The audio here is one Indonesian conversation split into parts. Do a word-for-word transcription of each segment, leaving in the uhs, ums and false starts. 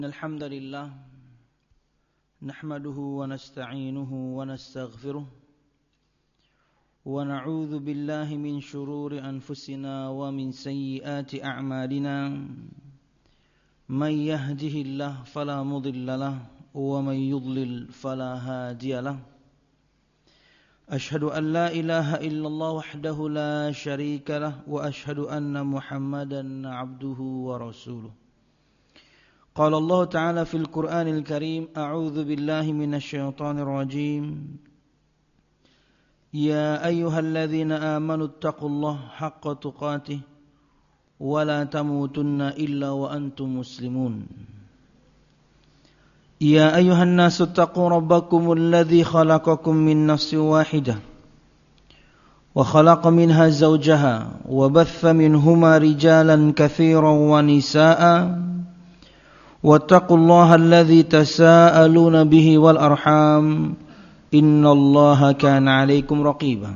الحمد لله نحمده ونستعينه ونستغفره ونعوذ بالله من شرور أنفسنا ومن سيئات أعمالنا من يهده الله فلا مضل له ومن يضلل فلا هادي له أشهد أن لا إله إلا الله وحده لا شريك له وأشهد أن محمدا عبده ورسوله قال الله تعالى في القرآن الكريم أعوذ بالله من الشيطان الرجيم يا أيها الذين آمنوا اتقوا الله حق تقاته ولا تموتن إلا وأنتم مسلمون يا أيها الناس اتقوا ربكم الذي خلقكم من نفس واحدة وخلق منها زوجها وبث منهما رجالا كثيرا ونساء واتقوا الله الذي تساءلون به والأرحام إن الله كان عليكم رقيبا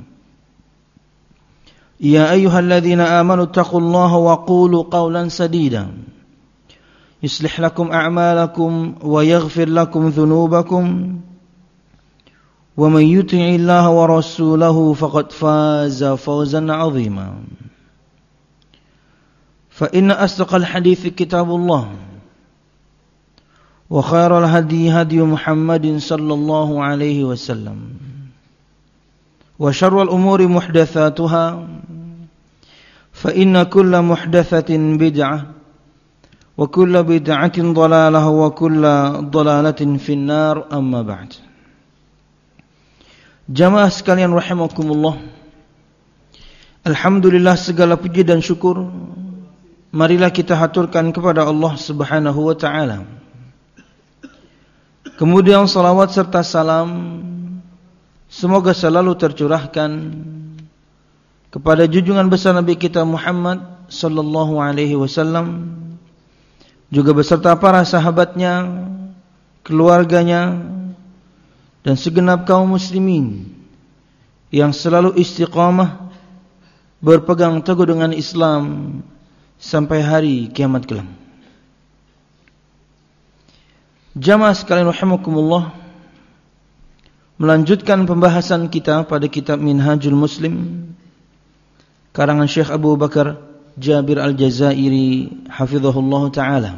يا أيها الذين آمنوا اتقوا الله وقولوا قولا سديدا يصلح لكم أعمالكم ويغفر لكم ذنوبكم ومن يطع الله ورسوله فقد فاز فوزا عظيما فإن أصدق الحديث كتاب الله وخير الهدي هدي محمد صلى الله عليه وسلم وشر الأمور محدثاتها فإن كل محدثة بدعة وكل بدعة ضلالة وكل ضلالة في النار أما بعد. Jamaah sekalian rahimakumullah, alhamdulillah segala puji dan syukur marilah kita haturkan kepada Allah Subhanahu wa taala. Kemudian salawat serta salam semoga selalu tercurahkan kepada junjungan besar Nabi kita Muhammad sallallahu alaihi wasallam, juga beserta para sahabatnya, keluarganya, dan segenap kaum muslimin yang selalu istiqamah berpegang teguh dengan Islam sampai hari kiamat kelak. Jamaah sekalian rahimakumullah, melanjutkan pembahasan kita pada kitab Minhajul Muslim karangan Syekh Abu Bakar Jabir Al-Jazairi hafizahullah ta'ala,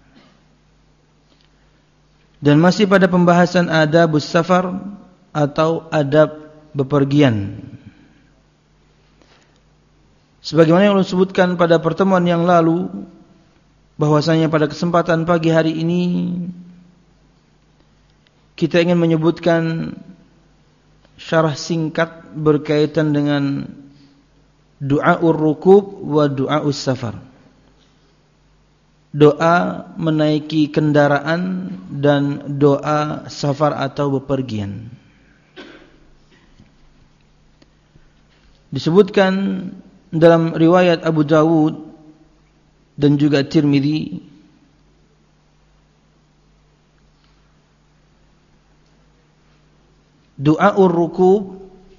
dan masih pada pembahasan adabus safar atau adab bepergian. Sebagaimana yang Allah sebutkan pada pertemuan yang lalu, bahwasanya pada kesempatan pagi hari ini kita ingin menyebutkan syarah singkat berkaitan dengan du'aur rukub wa du'aus safar. Doa menaiki kendaraan dan doa safar atau bepergian. Disebutkan dalam riwayat Abu Dawud dan juga Tirmidzi du'aur rukub,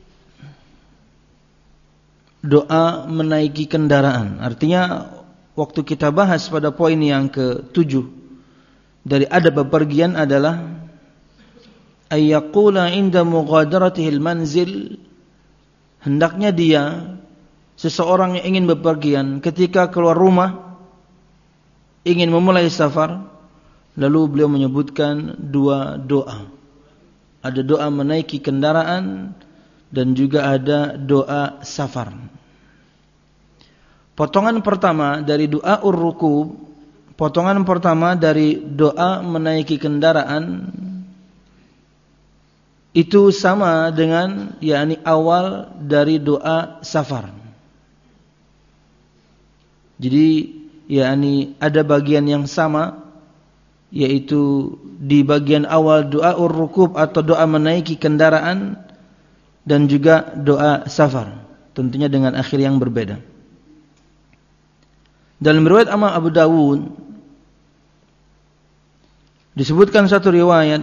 doa menaiki kendaraan. Artinya waktu kita bahas pada poin yang ketujuh dari adab bepergian adalah ayyaqula inda mughadaratihil manzil, hendaknya dia, seseorang yang ingin bepergian, ketika keluar rumah ingin memulai safar, lalu beliau menyebutkan dua doa. Ada doa menaiki kendaraan dan juga ada doa safar. Potongan pertama dari doa ur-rukub, potongan pertama dari doa menaiki kendaraan itu sama dengan yakni awal dari doa safar. Jadi yakni ada bagian yang sama, yaitu di bagian awal doa ur-rukub atau doa menaiki kendaraan dan juga doa safar, tentunya dengan akhir yang berbeda. Dalam riwayat Imam Abu Dawud disebutkan satu riwayat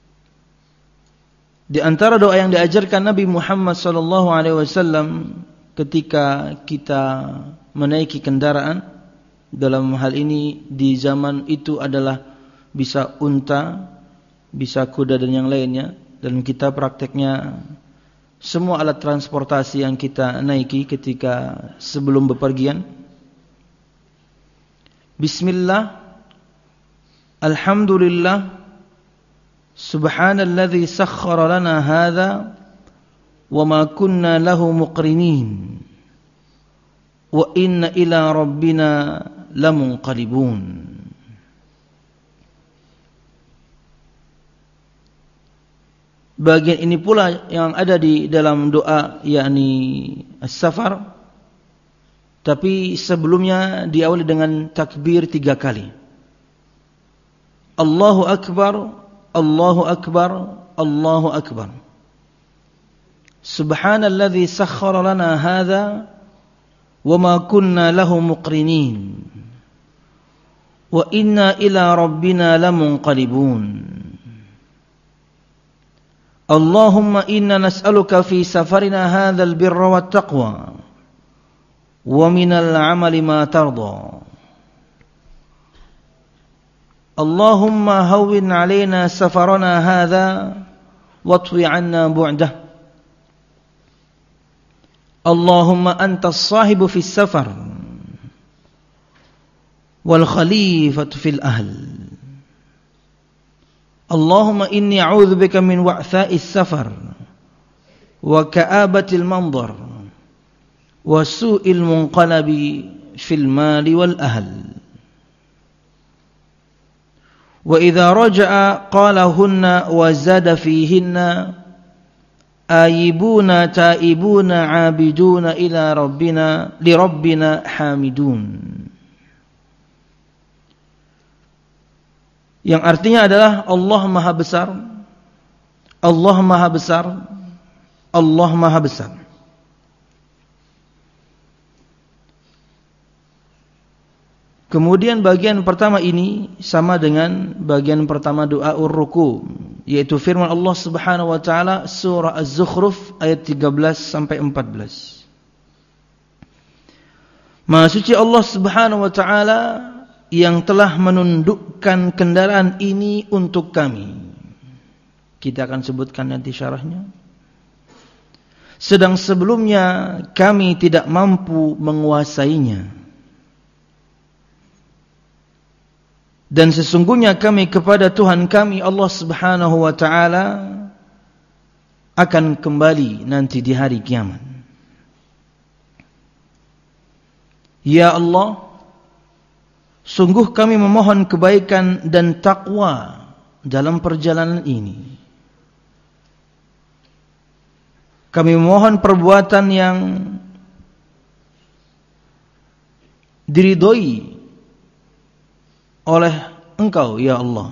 di antara doa yang diajarkan Nabi Muhammad sallallahu alaihi wasallam ketika kita menaiki kendaraan, dalam hal ini di zaman itu adalah bisa unta, bisa kuda dan yang lainnya, dan kita prakteknya semua alat transportasi yang kita naiki ketika sebelum bepergian. Bismillah, alhamdulillah, subhanalladzi sakhkhara lana hadza wa ma kunna lahu muqrinin wa inna ila rabbina lamunqalibun. Bagian ini pula yang ada di dalam doa, yakni as-safar. Tapi sebelumnya diawali dengan takbir tiga kali. Allahu Akbar, Allahu Akbar, Allahu Akbar. Subhanalladzi sakhkhara lana hadza wa ma kunna lahu muqrinin wa inna ila rabbina lamunqalibun. Allahumma inna nas'aluka fi safarina hadzal birra wat taqwa wa minal 'amali ma tarda. Allahumma hawwin 'alaina safarana hadza watwi 'anna bu'dah. Allahumma antas sahibu fis safar wal khalifatu fil ahl. Allahumma inni a'udzubika min wa'tha'is safar wa ka'abatil manzar wa su'il munqalabi fil mali wal ahl. Wa idza raja'a qala hunna wa zada fihinna ayibuna taibuna 'abiduna ila rabbina li rabbina hamidun. Yang artinya adalah Allah Maha Besar, Allah Maha Besar, Allah Maha Besar. Kemudian bagian pertama ini sama dengan bagian pertama doa ur-ruku, yaitu firman Allah Subhanahu wa taala surah Az-Zukhruf ayat tiga belas sampai empat belas. Maha suci Allah Subhanahu wa taala yang telah menundukkan kendaraan ini untuk kami. Kita akan sebutkan nanti syarahnya. Sedang sebelumnya kami tidak mampu menguasainya. Dan sesungguhnya kami kepada Tuhan kami Allah Subhanahu wa taala akan kembali nanti di hari kiamat. Ya Allah, sungguh kami memohon kebaikan dan takwa dalam perjalanan ini. Kami memohon perbuatan yang diridhoi oleh Engkau, ya Allah.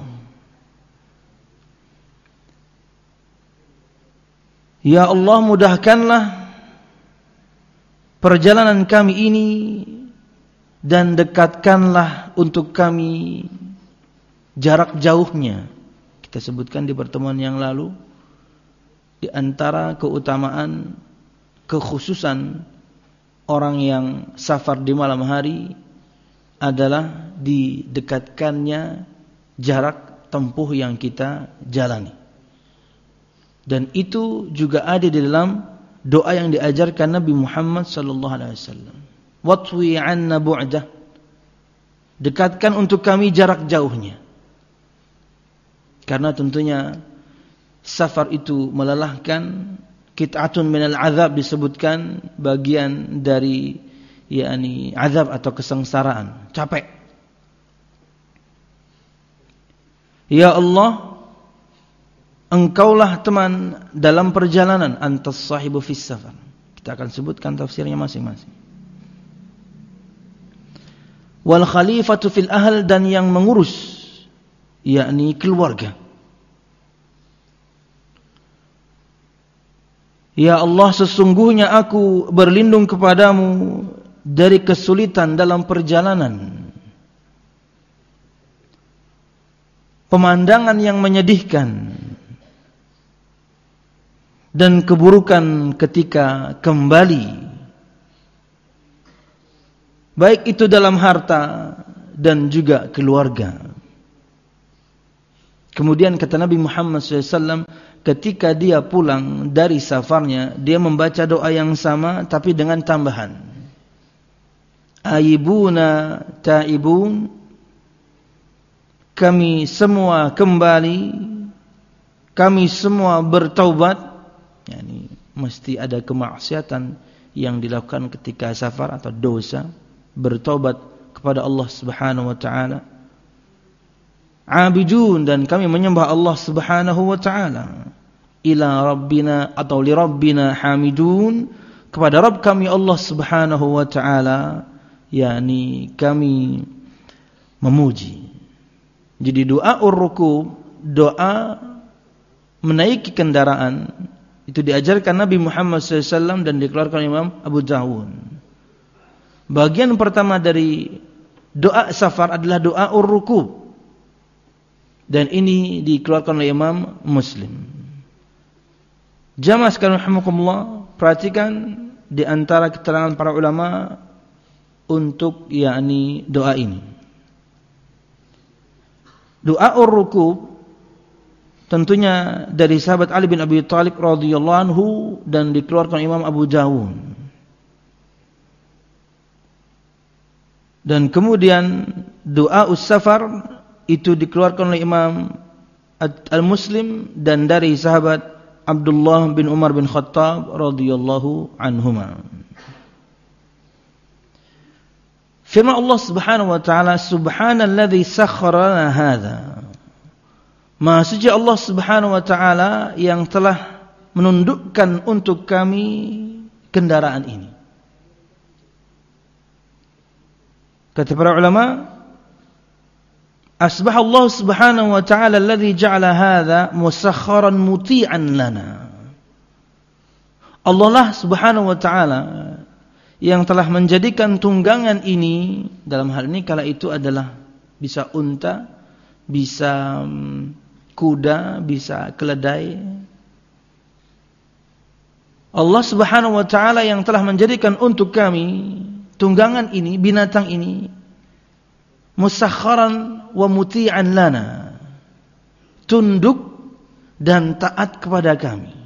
Ya Allah, mudahkanlah perjalanan kami ini dan dekatkanlah untuk kami jarak jauhnya. Kita sebutkan di pertemuan yang lalu, di antara keutamaan, kekhususan orang yang safar di malam hari adalah didekatkannya jarak tempuh yang kita jalani. Dan itu juga ada di dalam doa yang diajarkan Nabi Muhammad sallallahu alaihi wasallam. Watwi 'anna bu'dah. Dekatkan untuk kami jarak jauhnya. Karena tentunya safar itu melelahkan. Qit'atun minal azab disebutkan bagian dari yakni azab atau kesengsaraan, capek. Ya Allah, Engkaulah teman dalam perjalanan, antas sahibu fis safar. Kita akan sebutkan tafsirnya masing-masing. Wal khalifatu fil ahl, dan yang mengurus yakni keluarga. Ya Allah, sesungguhnya aku berlindung kepadamu dari kesulitan dalam perjalanan, pemandangan yang menyedihkan, dan keburukan ketika kembali baik itu dalam harta dan juga keluarga. Kemudian kata Nabi Muhammad shallallahu alaihi wasallam, ketika dia pulang dari safarnya, dia membaca doa yang sama tapi dengan tambahan. Aibuna taibun, kami semua kembali, kami semua bertaubat. Yani mesti ada kemaksiatan yang dilakukan ketika safar atau dosa, bertaubat kepada Allah Subhanahu wa taala. Abidun, dan kami menyembah Allah Subhanahu wa taala. Ila rabbina atau li rabbina hamidun, kepada Rabb kami Allah Subhanahu wa taala, yakni kami memuji. Jadi doa ur-ruku, doa menaiki kendaraan, itu diajarkan Nabi Muhammad shallallahu alaihi wasallam dan dikeluarkan Imam Abu Dawud. Bagian pertama dari doa safar adalah doa ur-ruku, dan ini dikeluarkan oleh Imam Muslim. Jamaah sekalian rahimakumullah, perhatikan di antara keterangan para ulama untuk yakni doa ini. Doa ur-ruku tentunya dari sahabat Ali bin Abi Thalib radhiyallahu anhu dan dikeluarkan Imam Abu Dawud. Dan kemudian doa us-safar itu dikeluarkan oleh Imam Al-Muslim dan dari sahabat Abdullah bin Umar bin Khattab radhiyallahu anhuma. Firman Allah Subhanahu wa taala, subhanalladzi sakhkhara lana hadza. Maha suci Allah Subhanahu wa taala yang telah menundukkan untuk kami kendaraan ini. Kata para ulama, asbah Allah Subhanahu wa taala alladzi ja'ala hadza musakhkharan muti'an lana. Allah lah Subhanahu wa taala yang telah menjadikan tunggangan ini, dalam hal ini kala itu adalah bisa unta, bisa kuda, bisa keledai. Allah Subhanahu wa taala yang telah menjadikan untuk kami tunggangan ini, binatang ini, musakhkharan wa muti'an lana, tunduk dan taat kepada kami.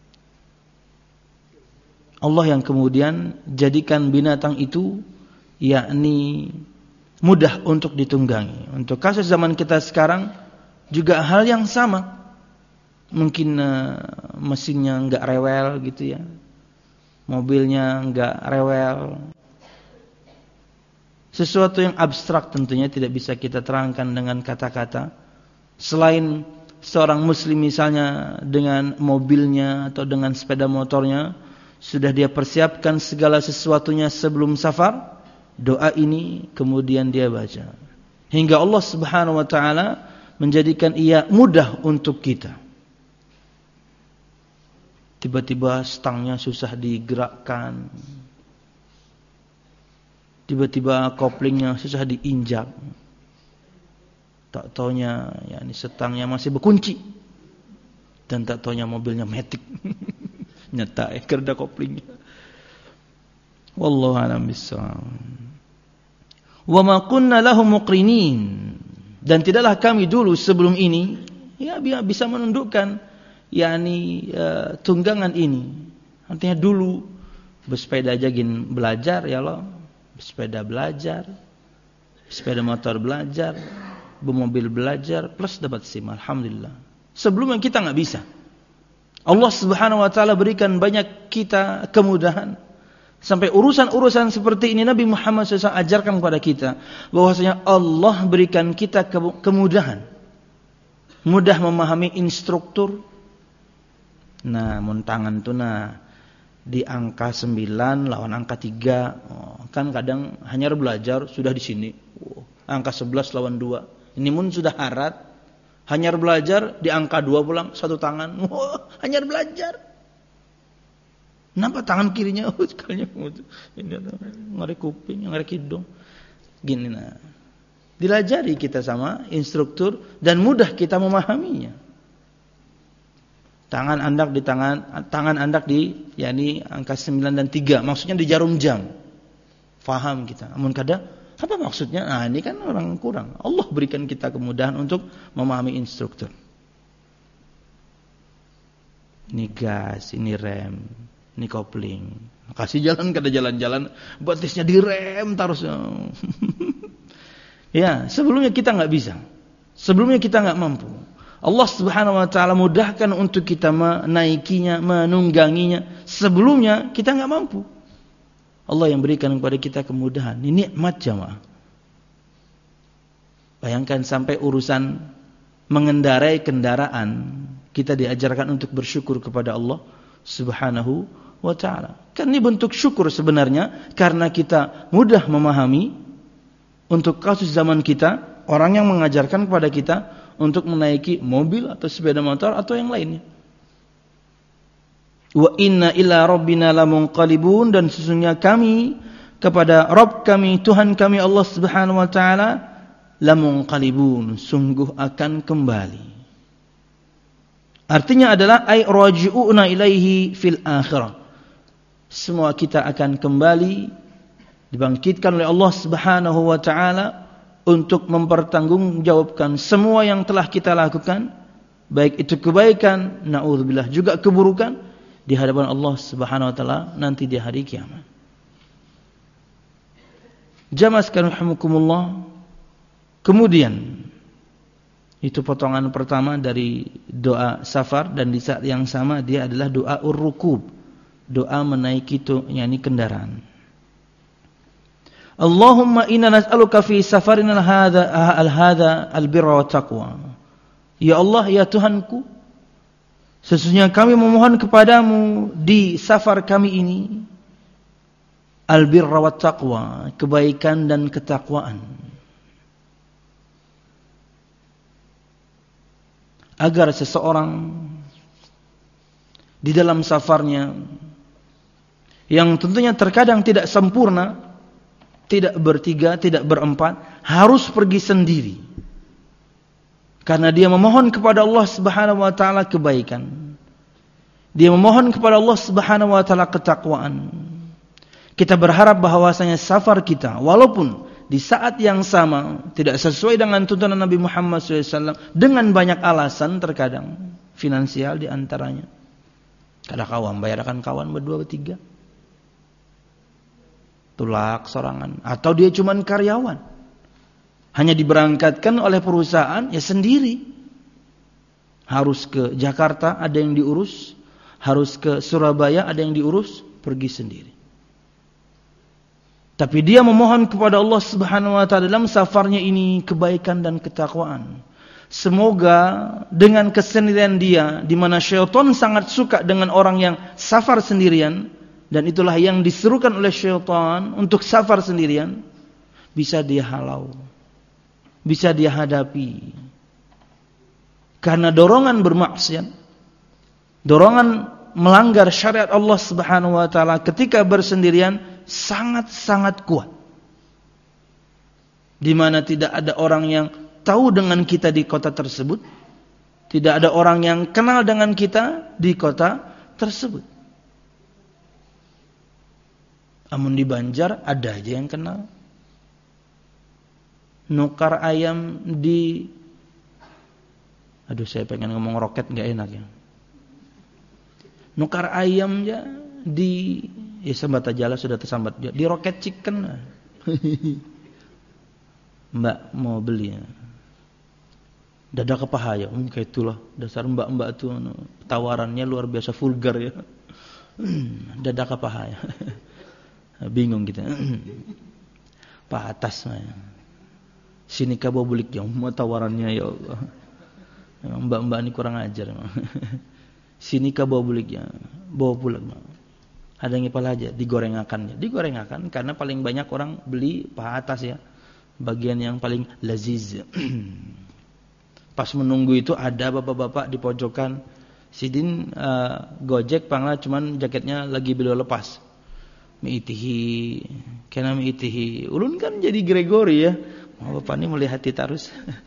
Allah yang kemudian jadikan binatang itu yakni mudah untuk ditunggangi. Untuk kasus zaman kita sekarang juga hal yang sama. Mungkin uh, mesinnya enggak rewel gitu ya. Mobilnya enggak rewel. Sesuatu yang abstrak tentunya tidak bisa kita terangkan dengan kata-kata. Selain seorang muslim misalnya dengan mobilnya atau dengan sepeda motornya sudah dia persiapkan segala sesuatunya sebelum safar, doa ini kemudian dia baca. Hingga Allah Subhanahu wa taala menjadikan ia mudah untuk kita. Tiba-tiba stangnya susah digerakkan. Tiba-tiba koplingnya susah diinjak. Tak taunya yakni stangnya masih berkunci. Dan tak taunya mobilnya matic. Nyata eh kerda koplingnya. Wallahu a'lam bissawab. Wa ma kunna lahum muqrinin, dan tidaklah kami dulu sebelum ini ya bisa menundukkan yakni uh, tunggangan ini. Artinya dulu bersepeda aja gin belajar ya Allah, bersepeda belajar, sepeda motor belajar, bermobil belajar plus dapat SIM, alhamdulillah. Sebelumnya kita enggak bisa. Allah Subhanahu wa taala berikan banyak kita kemudahan. Sampai urusan-urusan seperti ini Nabi Muhammad shallallahu alaihi wasallam ajarkan kepada kita bahwasanya Allah berikan kita kemudahan. Mudah memahami instruktur. Nah, muntangan tuh nah di angka sembilan lawan angka tiga. Oh, kan kadang hanya belajar sudah di sini. Oh, angka sebelas lawan dua. Ini mun sudah harat. Hanya belajar di angka dua pulang satu tangan. Oh, hanya belajar. Nampak tangan kirinya oh sekalinya ini ngari kuping, ngari hidung. Gini nah. Dilajari kita sama instruktur dan mudah kita memahaminya. Tangan andak di tangan tangan andak di yakni angka sembilan dan tiga, maksudnya di jarum jam. faham kita. Namun kadang, apa maksudnya? Nah, ini kan orang kurang. Allah berikan kita kemudahan untuk memahami instruktur. Ini gas, ini rem, ini kopling. Kasih jalan, kada jalan-jalan, batisnya direm terus. Ya, sebelumnya kita nggak bisa. Sebelumnya kita nggak mampu. Allah Subhanahu Wa Taala mudahkan untuk kita menaikinya, menungganginya. Sebelumnya kita nggak mampu. Allah yang berikan kepada kita kemudahan. Ini nikmat jamaah. Bayangkan sampai urusan mengendarai kendaraan, kita diajarkan untuk bersyukur kepada Allah Subhanahu Wa Taala. Kan ini bentuk syukur sebenarnya karena kita mudah memahami. Untuk kasus zaman kita, orang yang mengajarkan kepada kita untuk menaiki mobil atau sepeda motor atau yang lainnya. Wa inna ila rabbina lamunqalibun, dan sesungguhnya kami kepada Rabb kami, Tuhan kami Allah Subhanahu wa taala lamunqalibun, sungguh akan kembali. Artinya adalah ay raji'una ilaihi fil akhirah. Semua kita akan kembali, dibangkitkan oleh Allah Subhanahu wa taala untuk mempertanggungjawabkan semua yang telah kita lakukan, baik itu kebaikan, naudzubillah, juga keburukan di hadapan Allah Subhanahu wa taala nanti di hari kiamat. Jamaah sekalian rahimakumullah. Kemudian itu potongan pertama dari doa safar, dan di saat yang sama dia adalah doa ur-rukub, doa menaiki itu yakni kendaraan. Allahumma inna nas'aluka fi safarina al-hadha al-hadha al-birra wa taqwa. Ya Allah, ya Tuhanku, sesungguhnya kami memohon kepadamu di safar kami ini al-birra wa taqwa, kebaikan dan ketakwaan. Agar seseorang di dalam safarnya yang tentunya terkadang tidak sempurna, tidak bertiga, tidak berempat, harus pergi sendiri. Karena dia memohon kepada Allah Subhanahu wa taala kebaikan. Dia memohon kepada Allah Subhanahu wa taala ketakwaan. Kita berharap bahwasanya safar kita, walaupun di saat yang sama tidak sesuai dengan tuntunan Nabi Muhammad shallallahu alaihi wasallam, dengan banyak alasan, terkadang finansial di antaranya. Kada kawan bayarkan kawan berdua bertiga, tulak sorangan, atau dia cuman karyawan, hanya diberangkatkan oleh perusahaan, ya sendiri. Harus ke Jakarta ada yang diurus, harus ke Surabaya ada yang diurus, pergi sendiri. Tapi dia memohon kepada Allah Subhanahu wa taala dalam safarnya ini kebaikan dan ketakwaan. Semoga dengan kesendirian dia, di mana syaitan sangat suka dengan orang yang safar sendirian, dan itulah yang diserukan oleh syaitan untuk safar sendirian, bisa dia halau, bisa dia hadapi. Karena dorongan bermaksiat, dorongan melanggar syariat Allah Subhanahu wa taala ketika bersendirian sangat-sangat kuat. Di mana tidak ada orang yang tahu dengan kita di kota tersebut, tidak ada orang yang kenal dengan kita di kota tersebut. Amun di Banjar ada aja yang kenal. Nukar ayam di, aduh saya pengen ngomong roket nggak enak ya. Nukar ayam ya di, ya Sambata Jala sudah tersambat di Rocket Chicken. Mbak mau beli ya. Dada kepahaya, um, kayak itulah dasar mbak-mbak tuh tawarannya luar biasa vulgar ya. Dada kepahaya. Bingung kita. Pak atas mah. Sini ka bawa bulik yang mau tawarannya ya Allah. Mbak-mbak ini kurang ajar. Sini ka bawa buliknya, bawa pulang. Ada yang ipal aja, digorengakannya. Digorengakan karena paling banyak orang beli paha atas ya. Bagian yang paling laziz. Pas menunggu itu ada bapak-bapak di pojokan. Sidin uh, gojek pangla cuman jaketnya lagi beliau lepas. Miitihi, kena miitihi. Ulun kan jadi Gregory ya. Oh, bapak ini melihat terus.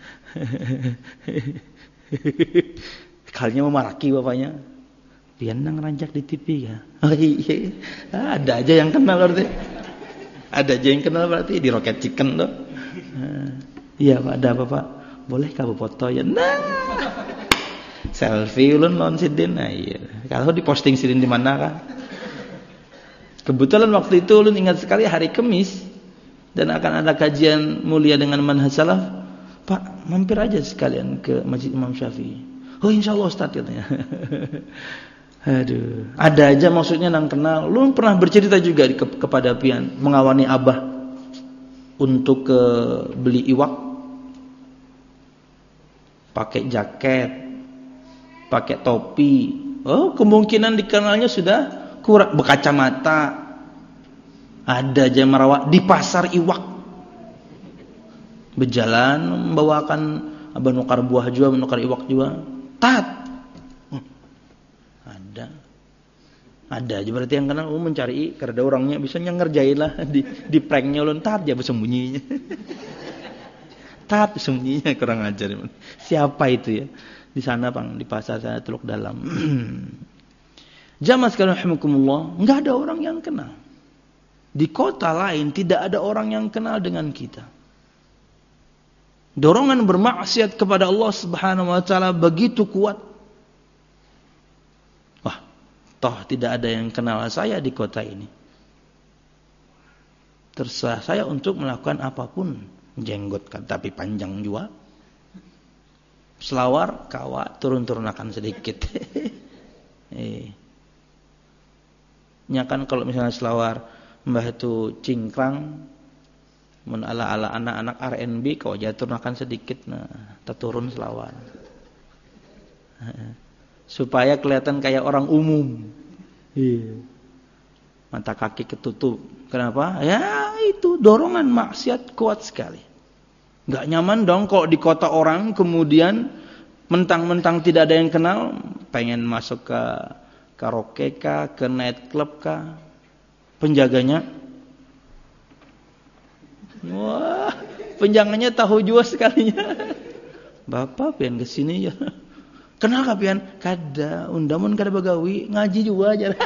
Kalinya memaraki bapaknya. Pian nang ranjak di T V ya. Oh iya. Ada aja yang kenal berarti. Ada aja yang kenal berarti di Rocket Chicken tuh. Iya Pak, ada apa Pak? Boleh kamu foto ya? Nah, selfie ulun lawan sidin. Nah iya. Kalau diposting sidin di mana kah? Kebetulan waktu itu ulun ingat sekali hari Kamis dan akan ada kajian mulia dengan manhaj salaf. Pak, mampir aja sekalian ke Masjid Imam Syafi'i. Oh insya Allah Ustaz katanya. Aduh, ada aja maksudnya nang kenal. Lu pernah bercerita juga ke, kepada pian mengawani abah untuk ke beli iwak, pakai jaket, pakai topi. Oh kemungkinan dikenalnya sudah kurang, berkacamata. Ada aja merawat di pasar iwak, berjalan membawakan abah nukar buah juga, menukar iwak juga. Tat. Ada. Ada aja berarti yang kenal, oh mencari karena orangnya bisanya ngerjain lah di di pranknya ulun tat dia bersembunyinya. Tat bersembunyinya kurang ajar. Siapa itu ya? Di sana Bang, di pasar sana Teluk Dalam. Jamaah sekalian rahimakumullah, enggak ada orang yang kenal. Di kota lain tidak ada orang yang kenal dengan kita. Dorongan bermaksiat kepada Allah Subhanahu wa taala begitu kuat. Wah, toh tidak ada yang kenal saya di kota ini. Terserah saya untuk melakukan apapun. Jenggot kan tapi panjang juga. Selawar, kawa, turun-turunakan sedikit. eh. Nyakan kalau misalnya selawar mbah itu cingkrang, mun ala-ala anak-anak R and B kau jatuhkan sedikit, nah terturun selawar. Supaya kelihatan kayak orang umum. Iya. Mata kaki ketutup. Kenapa? Ya itu dorongan maksiat kuat sekali. Enggak nyaman dong kok di kota orang kemudian mentang-mentang tidak ada yang kenal, pengen masuk ke karaoke kah, ke night club kah. Penjaganya, wah, penjaganya tahu juga sekalinya. Bapak pian kesini ya. Kenal ka pian? Kada, undamun kada bagawi, ngaji juga aja.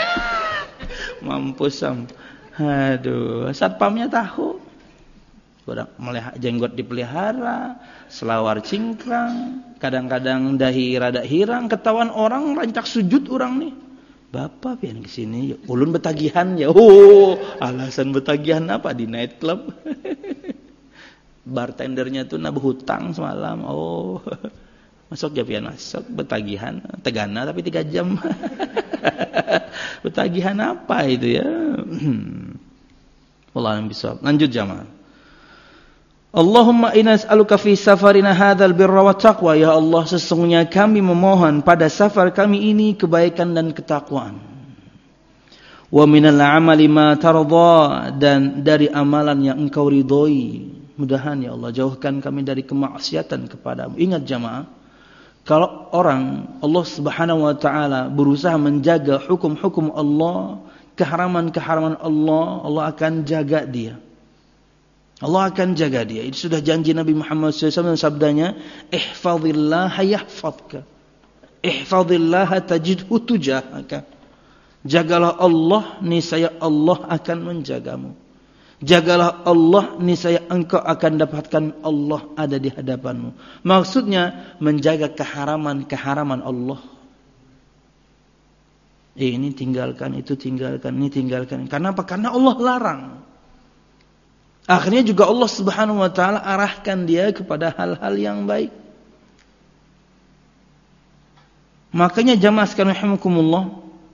Mampus sam. Aduh, satpamnya tahu. Udah melihat jenggot dipelihara, selawar cingkrang, kadang-kadang dahi rada hirang, ketahuan orang rancak sujud orang nih. Bapak pian kesini, ulun betagihan ya. Oh, alasan betagihan apa di night club? Bartendernya tuh nabah hutang semalam. Oh, masuk ya pian masuk betagihan, tegana tapi tiga jam. Betagihan apa itu ya? Wallah yang bisa. Lanjut jamaah. Allahumma inna nas'aluka fi safarina hadzal birra wa taqwa. Ya Allah, sesungguhnya kami memohon pada safar kami ini kebaikan dan ketakwaan. Wa minal amali ma tardha, dan dari amalan yang Engkau ridhoi. Mudahan ya Allah jauhkan kami dari kemaksiatan kepadamu. Ingat jamaah, kalau orang Allah Subhanahu wa taala berusaha menjaga hukum-hukum Allah, keharaman-keharaman Allah, Allah akan jaga dia. Allah akan jaga dia. Itu sudah janji Nabi Muhammad shallallahu alaihi wasallam sabdanya, ihfazillaha yahfazka. Ihfazillaha tajidhu tujahaka. Jagalah Allah, niscaya Allah akan menjagamu. Jagalah Allah, niscaya engkau akan dapatkan Allah ada di hadapanmu. Maksudnya menjaga keharaman-keharaman Allah. Eh, ini tinggalkan, itu tinggalkan, ini tinggalkan. Karena apa? Karena Allah larang. Akhirnya juga Allah Subhanahu wa taala arahkan dia kepada hal-hal yang baik. Makanya jamaah sekalian rahimakumullah,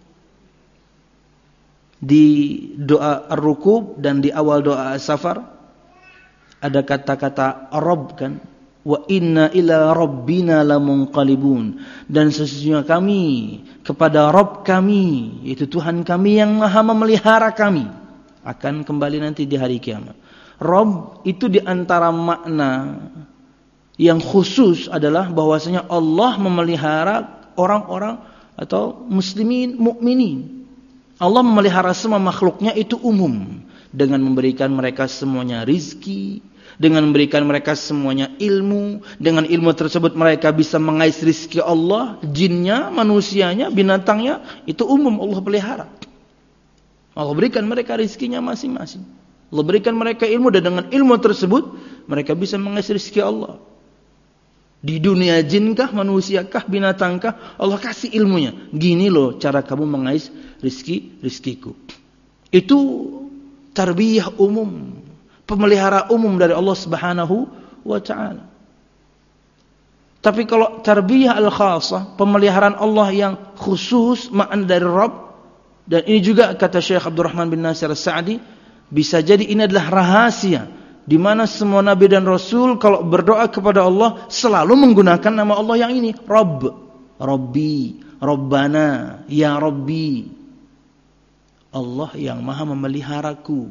di doa ar-rukub dan di awal doa as-safar ada kata-kata Rabb kan, wa inna ila rabbina lamunqalibun, dan sesungguhnya kami kepada Rabb kami, yaitu Tuhan kami yang Maha memelihara kami, akan kembali nanti di hari kiamat. Rabb itu di antara makna yang khusus adalah bahwasanya Allah memelihara orang-orang atau muslimin, mukminin. Allah memelihara semua makhluknya itu umum, dengan memberikan mereka semuanya rizki, dengan memberikan mereka semuanya ilmu. Dengan ilmu tersebut mereka bisa mengais rizki Allah, jinnya, manusianya, binatangnya, itu umum Allah pelihara. Allah berikan mereka rizkinya masing-masing. Allah berikan mereka ilmu dan dengan ilmu tersebut mereka bisa mengais rezeki Allah. Di dunia jinkah, manusiakah, binatangkah, Allah kasih ilmunya. Gini loh cara kamu mengais rezeki rezekiku. Itu tarbiyah umum, pemelihara umum dari Allah Subhanahu wa taala. Tapi kalau tarbiyah al-khassah, pemeliharaan Allah yang khusus, makna dari Rabb, dan ini juga kata Syekh Abdurrahman bin Nasir As-Sa'di, bisa jadi ini adalah rahasia di mana semua nabi dan rasul kalau berdoa kepada Allah selalu menggunakan nama Allah yang ini, Rabb, Rabbi, Rabbana, ya Rabbi. Allah yang Maha memeliharaku.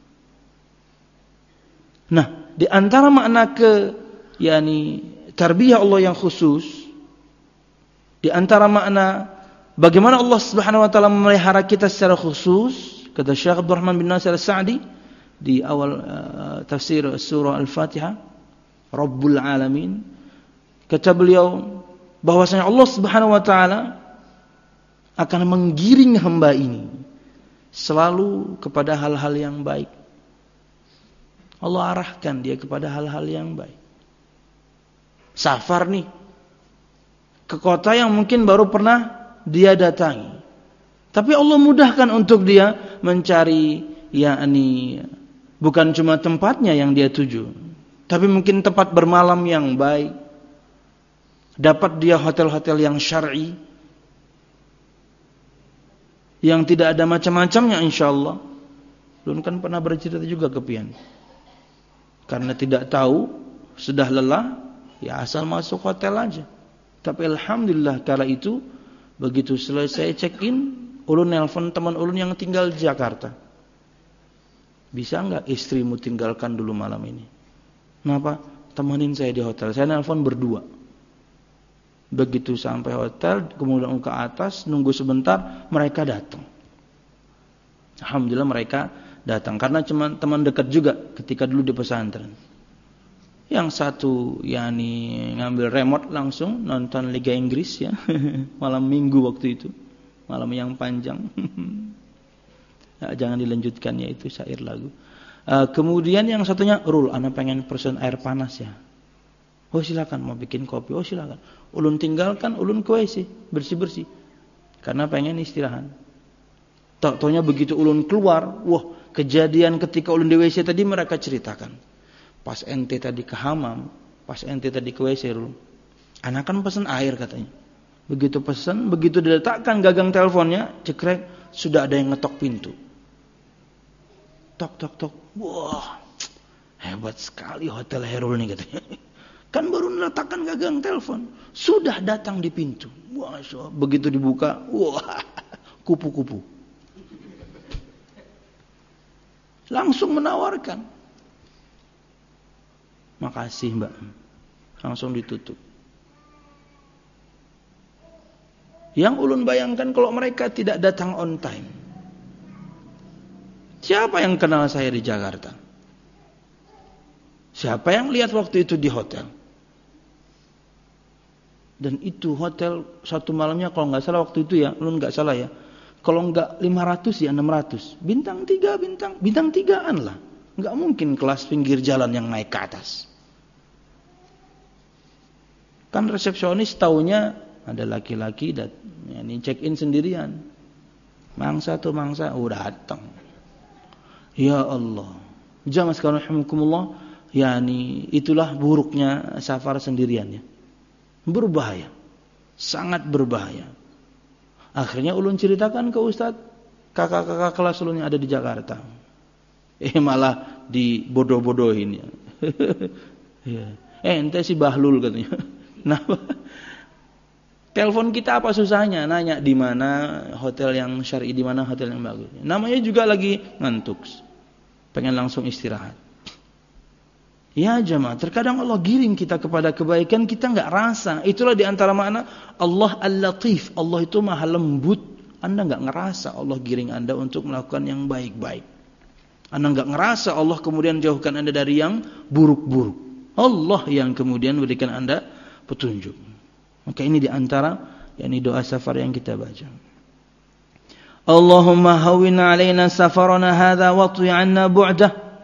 Nah, di antara makna ke yakni tarbiyah Allah yang khusus, di antara makna bagaimana Allah Subhanahu wa taala memelihara kita secara khusus, kata Syekh Abdurrahman bin Nasir As-Sa'di di awal uh, tafsir surah Al-Fatihah, Rabbul Alamin, kata beliau bahwasanya Allah Subhanahu wa taala akan menggiring hamba ini selalu kepada hal-hal yang baik. Allah arahkan dia kepada hal-hal yang baik. Safar nih ke kota yang mungkin baru pernah dia datangi, tapi Allah mudahkan untuk dia mencari yakni bukan cuma tempatnya yang dia tuju, tapi mungkin tempat bermalam yang baik. Dapat dia hotel-hotel yang syar'i, yang tidak ada macam-macamnya insyaallah. Belum kan pernah bercerita juga ke Pian. Karena tidak tahu, sudah lelah, ya asal masuk hotel aja. Tapi alhamdulillah kala itu begitu selesai check-in, ulun nelpon teman ulun yang tinggal di Jakarta. Bisa enggak istrimu tinggalkan dulu malam ini? Kenapa? Temenin saya di hotel. Saya nelpon berdua. Begitu sampai hotel, kemudian ke atas, nunggu sebentar, mereka datang. Alhamdulillah mereka datang. Karena cuma teman dekat juga ketika dulu di pesantren. Yang satu yakni ngambil remote langsung nonton Liga Inggris ya. Malam Minggu waktu itu. Malam yang panjang. Nah, jangan dilanjutkan ya, itu syair lagu. Uh, kemudian yang satunya Rul, anak pengen pesen air panas ya. Oh silakan, mau bikin kopi. Oh silakan. Ulun tinggalkan, ulun ke W C bersih-bersih. Karena pengen istirahat. Tok-toknya begitu ulun keluar, wah kejadian ketika ulun di W C tadi mereka ceritakan. Pas ente tadi ke hamam, pas ente tadi ke W C Rul, anak kan pesen air katanya. Begitu pesen, begitu diletakkan gagang teleponnya, cekrek, sudah ada yang ngetok pintu. Tok tok tok. Wah, hebat sekali hotel Herul nih katanya. Kan baru meletakkan gagang telepon, sudah datang di pintu. Wah, begitu dibuka, wah, kupu-kupu. Langsung menawarkan. Makasih Mbak. Langsung ditutup. Yang ulun bayangkan kalau mereka tidak datang on time. Siapa yang kenal saya di Jakarta? Siapa yang lihat waktu itu di hotel? Dan itu hotel satu malamnya kalau nggak salah waktu itu ya, ulun nggak salah ya. Kalau nggak lima ratus ya enam ratus. Bintang tiga, bintang bintang tigaan lah. Nggak mungkin kelas pinggir jalan yang naik ke atas. Kan resepsionis taunya ada laki-laki dat, ya, ini check in sendirian. Mangsa tuh mangsa, udah datang. Ya Allah. Jamaah sekalian rahimakumullah, yakni itulah buruknya safar sendirian ya. Berbahaya. Sangat berbahaya. Akhirnya ulun ceritakan ke ustaz, kakak-kakak kelas ulun yang ada di Jakarta. Eh malah dibodoh-bodohin ya. Ya. Eh ente si Bahlul katanya. Nah, telepon kita apa susahnya? Nanya di mana hotel yang syar'i, di mana hotel yang bagus. Namanya juga lagi ngantuk. Pengen langsung istirahat. Ya jemaah, terkadang Allah giring kita kepada kebaikan, kita enggak rasa. Itulah di antara makna Allah Al-Latif. Allah itu Maha lembut. Anda enggak ngerasa Allah giring Anda untuk melakukan yang baik-baik. Anda enggak ngerasa Allah kemudian jauhkan Anda dari yang buruk-buruk. Allah yang kemudian berikan Anda petunjuk. Maka ini di antara yakni doa safar yang kita baca. Allahumma hawwin 'alaina safarana hadza wa tu'i 'anna bu'dah.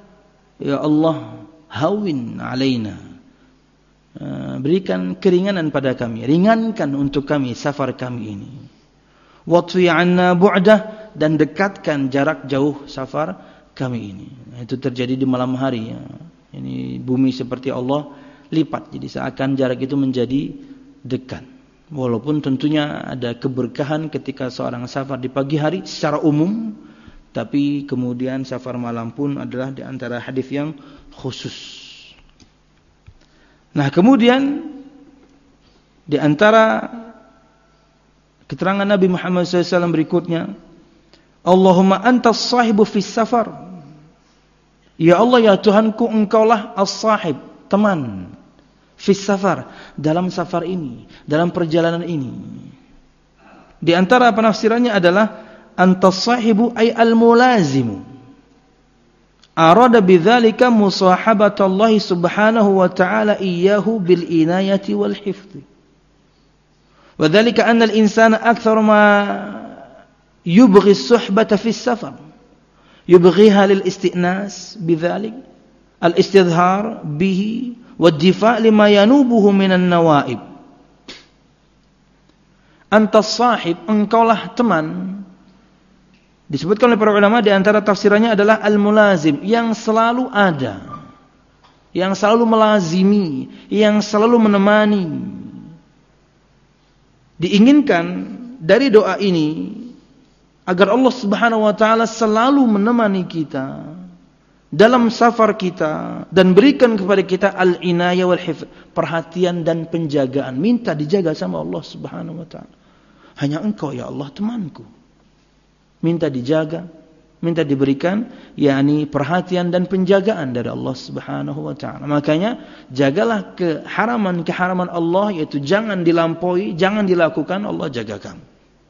ya Allah, hawin alaina, berikan keringanan pada kami, ringankan untuk kami safar kami ini. Watfi 'anna bu'dah, dan dekatkan jarak jauh safar kami ini. Itu terjadi di malam hari ya. Ini bumi seperti Allah lipat, jadi seakan jarak itu menjadi dekat. Walaupun tentunya ada keberkahan ketika seorang safar di pagi hari secara umum, tapi kemudian safar malam pun adalah di antara hadis yang khusus. Nah, kemudian di antara keterangan Nabi Muhammad shallallahu alaihi wasallam berikutnya, Allahumma antas sahibu fis safar. Ya Allah, ya Tuhanku, Engkaulah as-sahib, teman, fis safar, dalam safar ini, dalam perjalanan ini. Di antara penafsirannya adalah antas sahibu ay al-mulazimu. Arada bidzalika musahabatallahi subhanahu wa ta'ala iyyahu bil inayati wal hifdhi. Wa dzalika anna al-insana akthar ma yubghi as-suhbata fi as-safar. Yubghiha lil isti'nas bidzalik al-istidhar bihi wad-difa' lima yanubuhu minan nawaib. Antas sahib, engkaulah teman. Disebutkan oleh para ulama di antara tafsirannya adalah al-mulazim, yang selalu ada, yang selalu melazimi, yang selalu menemani. Diinginkan dari doa ini agar Allah Subhanahu wa taala selalu menemani kita dalam safar kita dan berikan kepada kita al-inayah wal hifz, perhatian dan penjagaan. Minta dijaga sama Allah Subhanahu wa taala. Hanya Engkau ya Allah temanku. Minta dijaga, minta diberikan yakni perhatian dan penjagaan dari Allah Subhanahu wa taala. Makanya jagalah keharaman-keharaman Allah, yaitu jangan dilampaui, jangan dilakukan, Allah jaga kamu.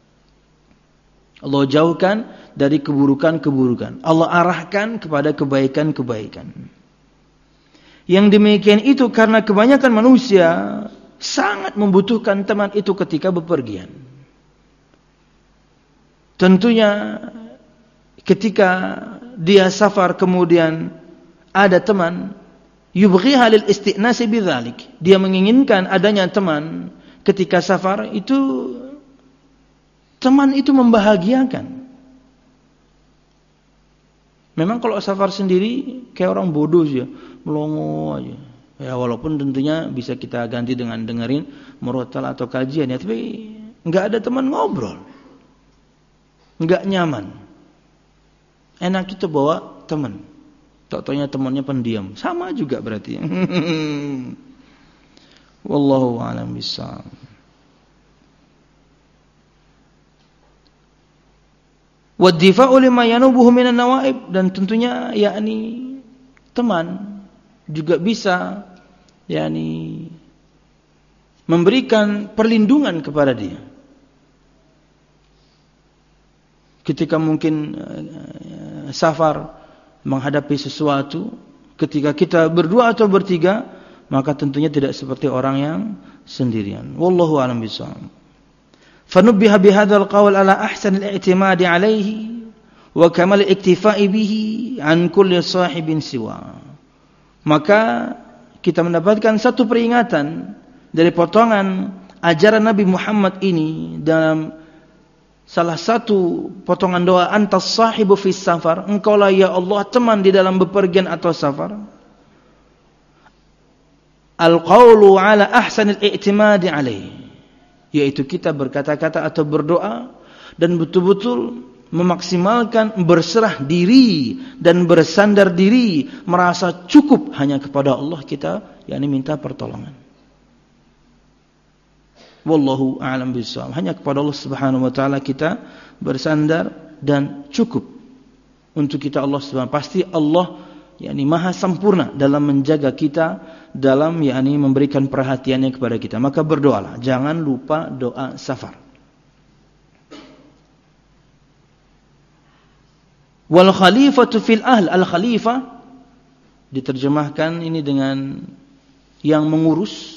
Allah jauhkan dari keburukan-keburukan. Allah arahkan kepada kebaikan-kebaikan. Yang demikian itu karena kebanyakan manusia sangat membutuhkan teman itu ketika bepergian. Tentunya ketika dia safar kemudian ada teman, yubghiha lil isti'nasi bidzalik. Dia menginginkan adanya teman ketika safar itu, teman itu membahagiakan. Memang kalau safar sendiri kayak orang bodoh aja, melongo aja. Ya walaupun tentunya bisa kita ganti dengan dengerin murotal atau kajian ya, tapi enggak ada teman ngobrol. Enggak nyaman. Enak kita bawa teman. Tok-toknya temannya pendiam. Sama juga berarti. Wallahu a'lam bishawab. Wadifa'u lima yanubuhu minan nawaib, dan tentunya yakni teman juga bisa yakni memberikan perlindungan kepada dia. Ketika mungkin uh, safar menghadapi sesuatu, ketika kita berdua atau bertiga, maka tentunya tidak seperti orang yang sendirian. Wallahu a'lam bishawab. Fanubbiha bihadzal qaul ala ahsanil i'timadi alaihi wa kamal iktifa'i bihi an kulli sahibin siwa. Maka kita mendapatkan satu peringatan dari potongan ajaran Nabi Muhammad ini dalam salah satu potongan doa, antas sahibu fis safar, engkaulah ya Allah teman di dalam bepergian atau safar. Al-qawlu ala ahsanil i'timadi alaih, yaitu kita berkata-kata atau berdoa dan betul-betul memaksimalkan berserah diri dan bersandar diri, merasa cukup hanya kepada Allah kita, yakni minta pertolongan. Wallahu a'lam bishawab. Hanya kepada Allah Subhanahu wa taala kita bersandar dan cukup untuk kita Allah Subhanahu. Pasti Allah yakni maha sempurna dalam menjaga kita, dalam yakni memberikan perhatiannya kepada kita. Maka berdoalah, jangan lupa doa safar. Wal khalifatu fil ahl, al khalifah diterjemahkan ini dengan yang mengurus.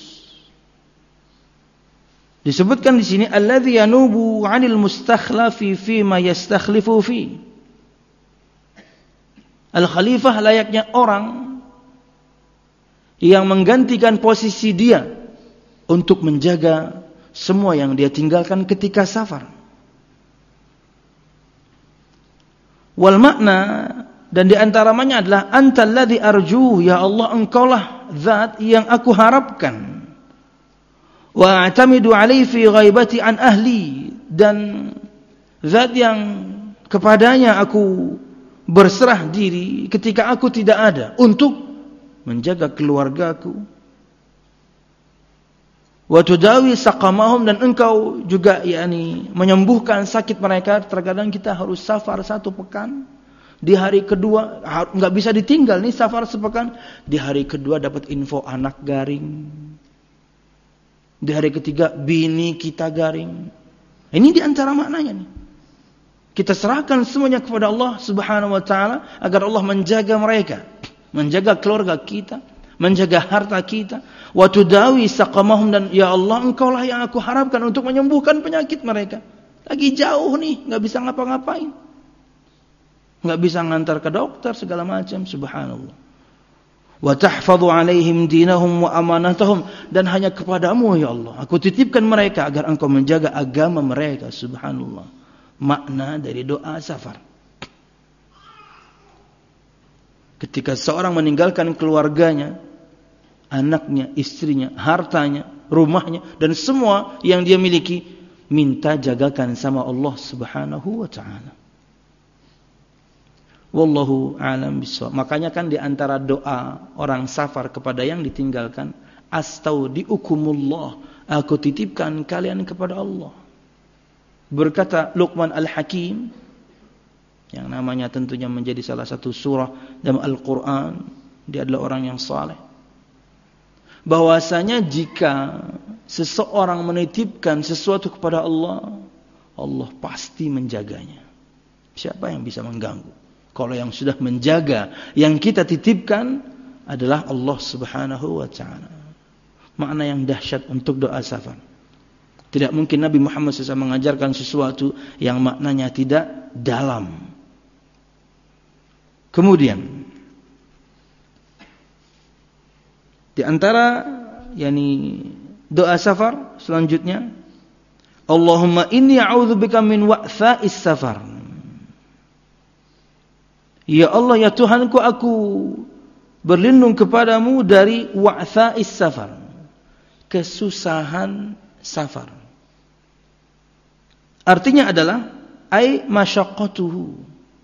Disebutkan di sini alladzi yanubu 'anil mustakhlafi fi ma yastakhlifu fi. Al-khalifah layaknya orang yang menggantikan posisi dia untuk menjaga semua yang dia tinggalkan ketika safar. Wal makna, dan di antaranya adalah antal ladzi arju, ya Allah engkaulah zat yang aku harapkan. Wa a'tamidu alaihi fi ghaibati an ahli, dan zat yang kepadanya aku berserah diri ketika aku tidak ada untuk menjaga keluargaku. Wa tudawi saqamahum, dan engkau juga yakni menyembuhkan sakit mereka. Terkadang kita harus safar satu pekan, di hari kedua enggak bisa ditinggal nih safar sepekan, di hari kedua dapat info anak garing, di hari ketiga bini kita garing. Ini di antara maknanya nih. Kita serahkan semuanya kepada Allah Subhanahu wa taala agar Allah menjaga mereka, menjaga keluarga kita, menjaga harta kita. Wa tudawi saqamahum, dan ya Allah engkaulah yang aku harapkan untuk menyembuhkan penyakit mereka. Lagi jauh nih, enggak bisa ngapa-ngapain, enggak bisa ngantar ke dokter segala macam. Subhanallah. Wa tahfadhu alaihim dinahum wa amanatahum, dan hanya kepadamu ya Allah aku titipkan mereka agar engkau menjaga agama mereka. Subhanallah. Makna dari doa safar. Ketika seorang meninggalkan keluarganya, anaknya, istrinya, hartanya, rumahnya, dan semua yang dia miliki, minta jagakan sama Allah Subhanahu wa ta'ala. Wallahu a'lam bishawab. Makanya kan di antara doa orang safar kepada yang ditinggalkan, astaudiukumullah, aku titipkan kalian kepada Allah. Berkata Luqman Al-Hakim, yang namanya tentunya menjadi salah satu surah dalam Al-Quran, dia adalah orang yang saleh, bahwasanya jika seseorang menitipkan sesuatu kepada Allah, Allah pasti menjaganya. Siapa yang bisa mengganggu? Kalau yang sudah menjaga yang kita titipkan adalah Allah Subhanahu wa ta'ala. Makna yang dahsyat untuk doa safar. Tidak mungkin Nabi Muhammad shallallahu alaihi wasallam mengajarkan sesuatu yang maknanya tidak dalam. Kemudian di antara yakni doa safar selanjutnya, Allahumma inni a'udzubika min wa'tha'is safar. Ya Allah, ya Tuhanku, aku berlindung kepadamu dari wa'tha'is safar, kesusahan safar. Artinya adalah ay masyaqqatuhu.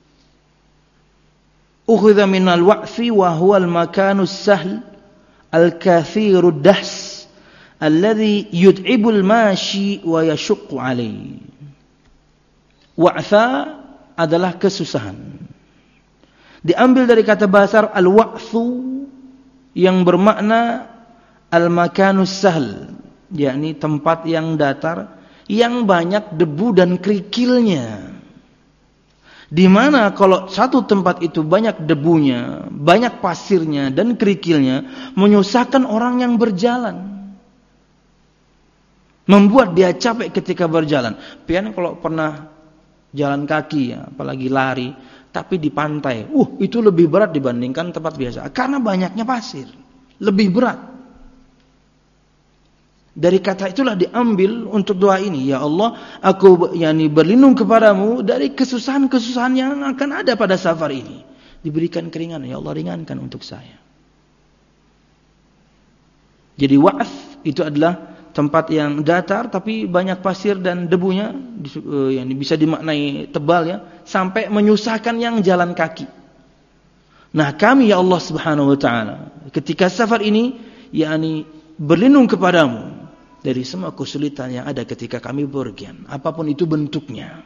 Ukhidha minal wa'thi wa huwa al-makanus sahl al-kathiru dahs alladhi yud'ibul mashi wa yashuqqu alayhi. Wa'tha adalah kesusahan. Diambil dari kata bahasa al-wa'thu yang bermakna al-makanus sahl, yakni tempat yang datar, yang banyak debu dan kerikilnya. Di mana kalau satu tempat itu banyak debunya, banyak pasirnya dan kerikilnya, menyusahkan orang yang berjalan, membuat dia capek ketika berjalan. Pian kalau pernah jalan kaki ya, apalagi lari, tapi di pantai, uh itu lebih berat dibandingkan tempat biasa, karena banyaknya pasir, lebih berat. Dari kata itulah diambil untuk doa ini. Ya Allah, aku yakni berlindung kepadamu dari kesusahan-kesusahan yang akan ada pada safar ini. Diberikan keringanan. Ya Allah, ringankan untuk saya. Jadi wa'ath itu adalah tempat yang datar tapi banyak pasir dan debunya, yang bisa dimaknai tebal ya, sampai menyusahkan yang jalan kaki. Nah, kami ya Allah Subhanahu wa taala, ketika safar ini yakni berlindung kepadamu dari semua kesulitan yang ada ketika kami bepergian, apapun itu bentuknya.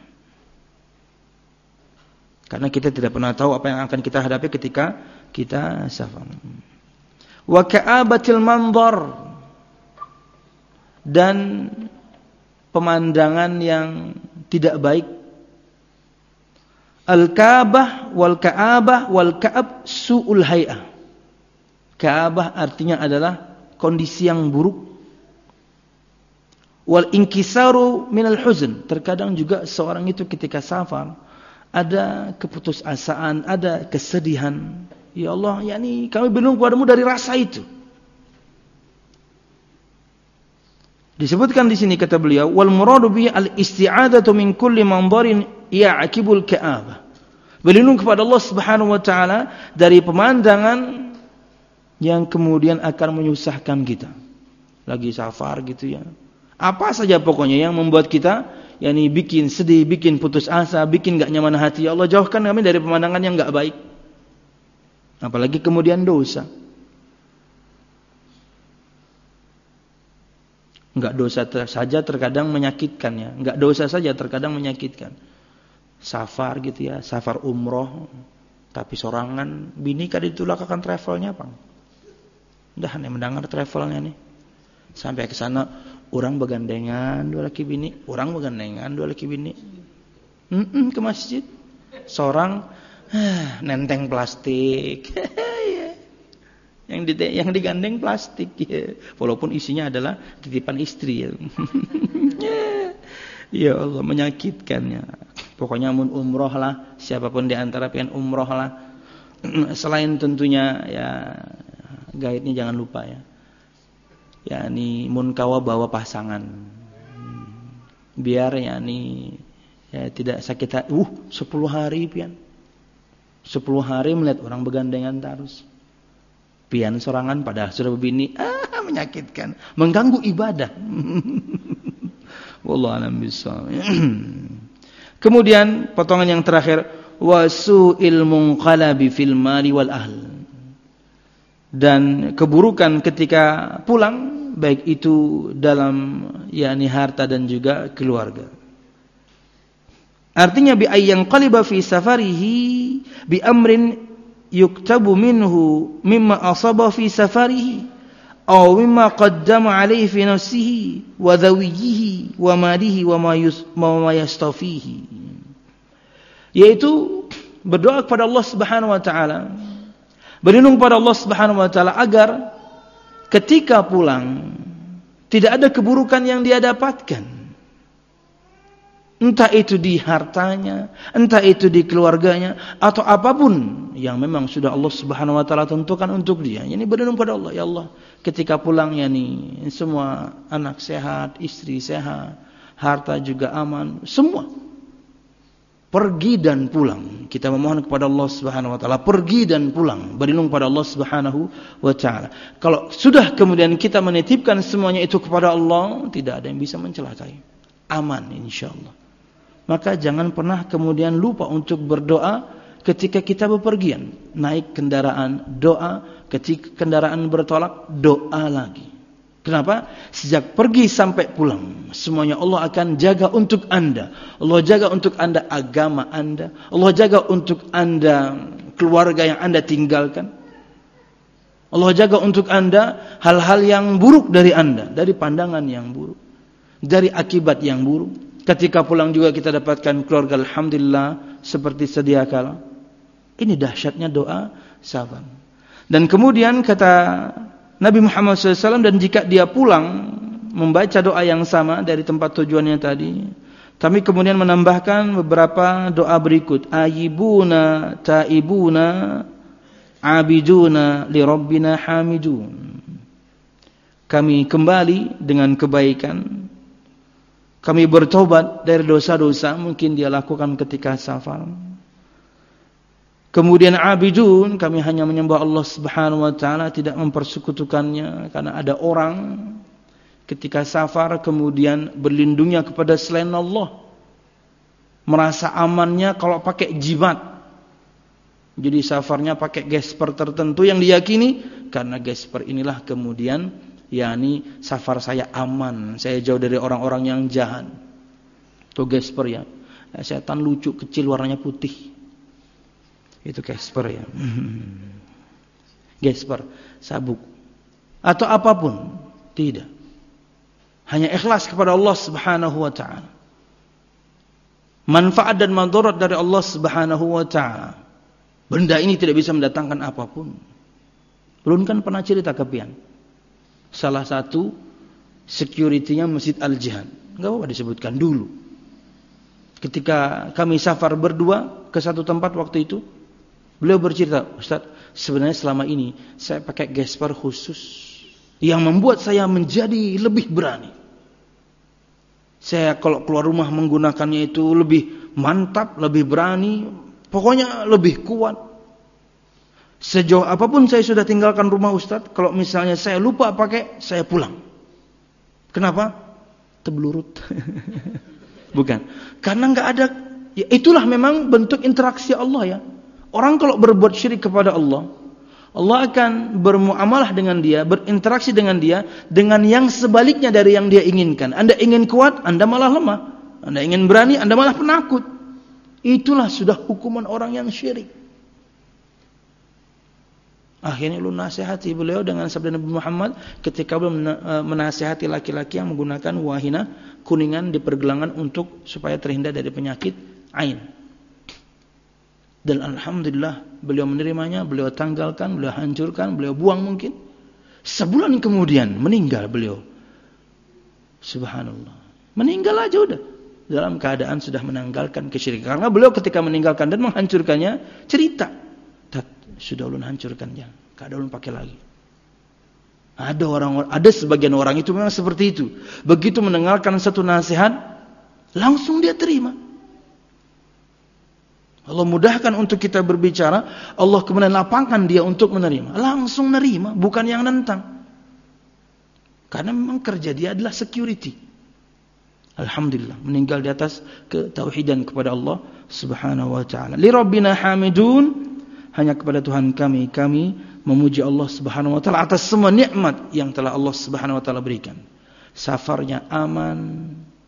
Karena kita tidak pernah tahu apa yang akan kita hadapi ketika kita safar. Wa ka'abatil mandhar, dan pemandangan yang tidak baik. Al-Ka'bah wal Ka'abah wal Ka'ab su'ul hay'ah. Ka'bah artinya adalah kondisi yang buruk. Wal inkisaru minal huzn, terkadang juga seorang itu ketika safar ada keputusasaan, ada kesedihan. Ya Allah, yakni kami berlindung kepadamu dari rasa itu. Disebutkan di sini kata beliau, wal muradu bi al-isti'adatu min kulli manzarin ya'qibul ka'abah. Berlindung kepada Allah Subhanahu wa taala dari pemandangan yang kemudian akan menyusahkan kita. Lagi safar gitu ya. Apa saja pokoknya yang membuat kita yakni bikin sedih, bikin putus asa, bikin enggak nyaman hati. Ya Allah, jauhkan kami dari pemandangan yang enggak baik. Apalagi kemudian dosa. Enggak dosa ter- saja terkadang menyakitkan ya. Enggak dosa saja terkadang menyakitkan. Safar gitu ya, safar umroh, tapi sorangan, bini kan ditulakakan travelnya, Bang. Udah nih mendengar travelnya nih. Sampai ke sana orang begandengan dua laki bini, orang begandengan dua laki bini. Mm-mm, ke masjid. Seorang ah, nenteng plastik. Yang di, yang digandeng plastik ya. Walaupun isinya adalah titipan istri ya. Ya Allah, menyakitkannya. Pokoknya mun umroh lah, siapapun di antara pengen umroh lah. Selain tentunya ya gaibnya jangan lupa ya. yakni mun kawa bawa pasangan. Biar yakni ya tidak sakit hati. Uh, sepuluh hari pian. sepuluh hari melihat orang begandengan terus. Pian sorangan padahal sudah berbini, ah menyakitkan, mengganggu ibadah. Wallahu a'lam bishawab. Kemudian potongan yang terakhir, wasu'il munqalabi fil mali wal ahl. Dan keburukan ketika pulang, baik itu dalam yakni harta dan juga keluarga. Artinya bi ayyan qaliba fi safarihi bi amrin yuktabu minhu mimma asaba fi safarihi aw mimma qaddama alayhi fi nafsihi wa dhawiyihi wa malihi wa ma yastafihi, yaitu berdoa kepada Allah Subhanahu wa taala, berlindung pada Allah Subhanahu wa taala agar ketika pulang tidak ada keburukan yang dia dapatkan. Entah itu di hartanya, entah itu di keluarganya, atau apapun yang memang sudah Allah Subhanahu wa taala tentukan untuk dia. Ini berlindung pada Allah, ya Allah, ketika pulang ya nih semua anak sehat, istri sehat, harta juga aman, semua pergi dan pulang. Kita memohon kepada Allah Subhanahu wa taala pergi dan pulang, berlindung pada Allah Subhanahu wa taala. Kalau sudah kemudian kita menitipkan semuanya itu kepada Allah, tidak ada yang bisa mencelakai. Aman insyaallah. Maka jangan pernah kemudian lupa untuk berdoa ketika kita bepergian. Naik kendaraan, doa. Ketika kendaraan bertolak, doa lagi. Kenapa? Sejak pergi sampai pulang, semuanya Allah akan jaga untuk anda. Allah jaga untuk anda agama anda. Allah jaga untuk anda keluarga yang anda tinggalkan. Allah jaga untuk anda hal-hal yang buruk dari anda. Dari pandangan yang buruk, dari akibat yang buruk. Ketika pulang juga kita dapatkan keluarga alhamdulillah seperti sedia kala. Ini dahsyatnya doa sahabat. Dan kemudian kata Nabi Muhammad shallallahu alaihi wasallam, dan jika dia pulang membaca doa yang sama dari tempat tujuannya tadi, kami kemudian menambahkan beberapa doa berikut. Ayibuna, taibuna, abiduna, li rabbina hamidun. Kami kembali dengan kebaikan. Kami bertobat dari dosa-dosa mungkin dia lakukan ketika safar. Kemudian abidun, kami hanya menyembah Allah Subhanahu wa taala, tidak mempersekutukannya, karena ada orang ketika safar kemudian berlindungnya kepada selain Allah. Merasa amannya kalau pakai jimat. Jadi safarnya pakai gesper tertentu yang diyakini, karena gesper inilah kemudian yakni safar saya aman, saya jauh dari orang-orang yang jahat. Itu gesper ya. Setan lucu kecil warnanya putih. Itu gesper ya. Gesper, sabuk atau apapun, tidak. Hanya ikhlas kepada Allah Subhanahu wa taala. Manfaat dan madarat dari Allah Subhanahu wa taala. Benda ini tidak bisa mendatangkan apapun. Belum kan pernah cerita ke pian. Salah satu security-nya Masjid Al-Jihad. Enggak apa-apa disebutkan dulu. Ketika kami safar berdua ke satu tempat waktu itu, beliau bercerita, Ustaz, sebenarnya selama ini saya pakai gesper khusus yang membuat saya menjadi lebih berani. Saya kalau keluar rumah menggunakannya itu lebih mantap, lebih berani, pokoknya lebih kuat. Sejauh apapun saya sudah tinggalkan rumah Ustadz, kalau misalnya saya lupa pakai, saya pulang. Kenapa? Teblurut. Bukan. Karena enggak ada, ya itulah memang bentuk interaksi Allah ya. Orang kalau berbuat syirik kepada Allah, Allah akan bermuamalah dengan dia, berinteraksi dengan dia dengan yang sebaliknya dari yang dia inginkan. Anda ingin kuat, Anda malah lemah. Anda ingin berani, Anda malah penakut. Itulah sudah hukuman orang yang syirik. Akhirnya lu nasihati beliau dengan sabda Nabi Muhammad ketika beliau menasihati laki-laki yang menggunakan wahina kuningan di pergelangan untuk supaya terhindar dari penyakit ain. Dan alhamdulillah beliau menerimanya, beliau tanggalkan, beliau hancurkan, beliau buang mungkin. Sebulan kemudian meninggal beliau. Subhanallah. Meninggal aja udah. Dalam keadaan sudah menanggalkan kesyirikan. Karena beliau ketika meninggalkan dan menghancurkannya, cerita. Tat, sudah ulun hancurkannya. Kada ulun pakai lagi. Ada orang, ada sebagian orang itu memang seperti itu. Begitu mendengarkan satu nasihat, langsung dia terima. Allah mudahkan untuk kita berbicara, Allah kemudian lapangkan dia untuk menerima. Langsung menerima, bukan yang nentang. Karena memang kerja dia adalah security. Alhamdulillah, meninggal di atas ketauhidan kepada Allah Subhanahu wa taala. Li rabbina hamidun, hanya kepada Tuhan kami kami memuji Allah Subhanahu wa taala atas semua nikmat yang telah Allah Subhanahu wa taala berikan. Safarnya aman,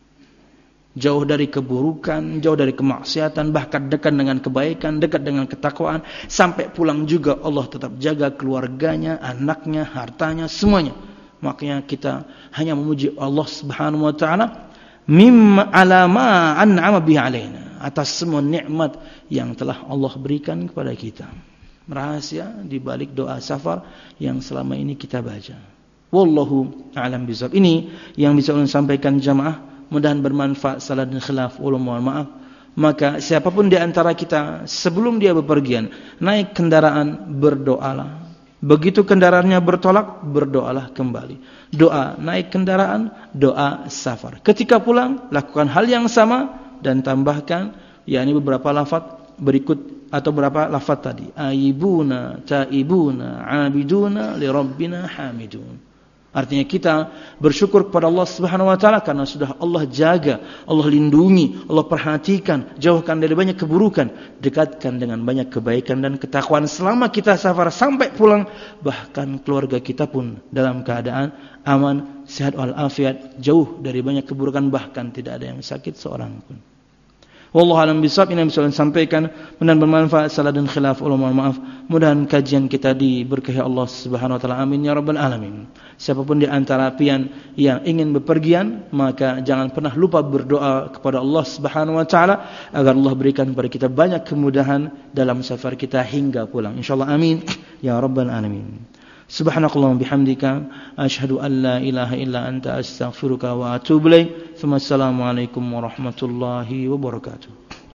jauh dari keburukan, jauh dari kemaksiatan, bahkan dekat dengan kebaikan, dekat dengan ketakwaan. Sampai pulang juga Allah tetap jaga keluarganya, anaknya, hartanya, semuanya. Makanya kita hanya memuji Allah Subhanahu wa taala mimma alama an'ama bihi alaina, atas semua nikmat yang telah Allah berikan kepada kita. Rahasia di balik doa safar yang selama ini kita baca. Wallahu a'lam bishawab. Ini yang bisa ulun sampaikan jamaah. Mudahan bermanfaat. Salah dan khilaf, ulun mohon maaf. Maka siapapun di antara kita sebelum dia bepergian naik kendaraan, berdoalah. Begitu kendaraannya bertolak, berdoalah kembali. Doa naik kendaraan, doa safar. Ketika pulang, lakukan hal yang sama dan tambahkan yakni beberapa lafaz berikut atau beberapa lafaz tadi. Aibuna, taibuna, abiduna, li rabbina hamidun. Artinya kita bersyukur kepada Allah Subhanahu wa taala karena sudah Allah jaga, Allah lindungi, Allah perhatikan, jauhkan dari banyak keburukan, dekatkan dengan banyak kebaikan dan ketakwaan selama kita safar sampai pulang, bahkan keluarga kita pun dalam keadaan aman, sehat walafiat, jauh dari banyak keburukan, bahkan tidak ada yang sakit seorang pun. Wallahu a'lam bishawab. Ini yang bisa saya sampaikan, mudah-mudahan bermanfaat. Salah dan khilaf, Allah mohon maaf. Mudah-mudahan kajian kita diberkahi Allah Subhanahu wa taala. Amin ya rabbal alamin. Siapapun di antara pian yang ingin bepergian, maka jangan pernah lupa berdoa kepada Allah Subhanahu wa taala agar Allah berikan kepada kita banyak kemudahan dalam safar kita hingga pulang. Insyaallah amin ya rabbal alamin. Subhanakallahumma bihamdika asyhadu an la ilaha illa anta astaghfiruka wa atubu ilaik. Assalamualaikum warahmatullahi wabarakatuh.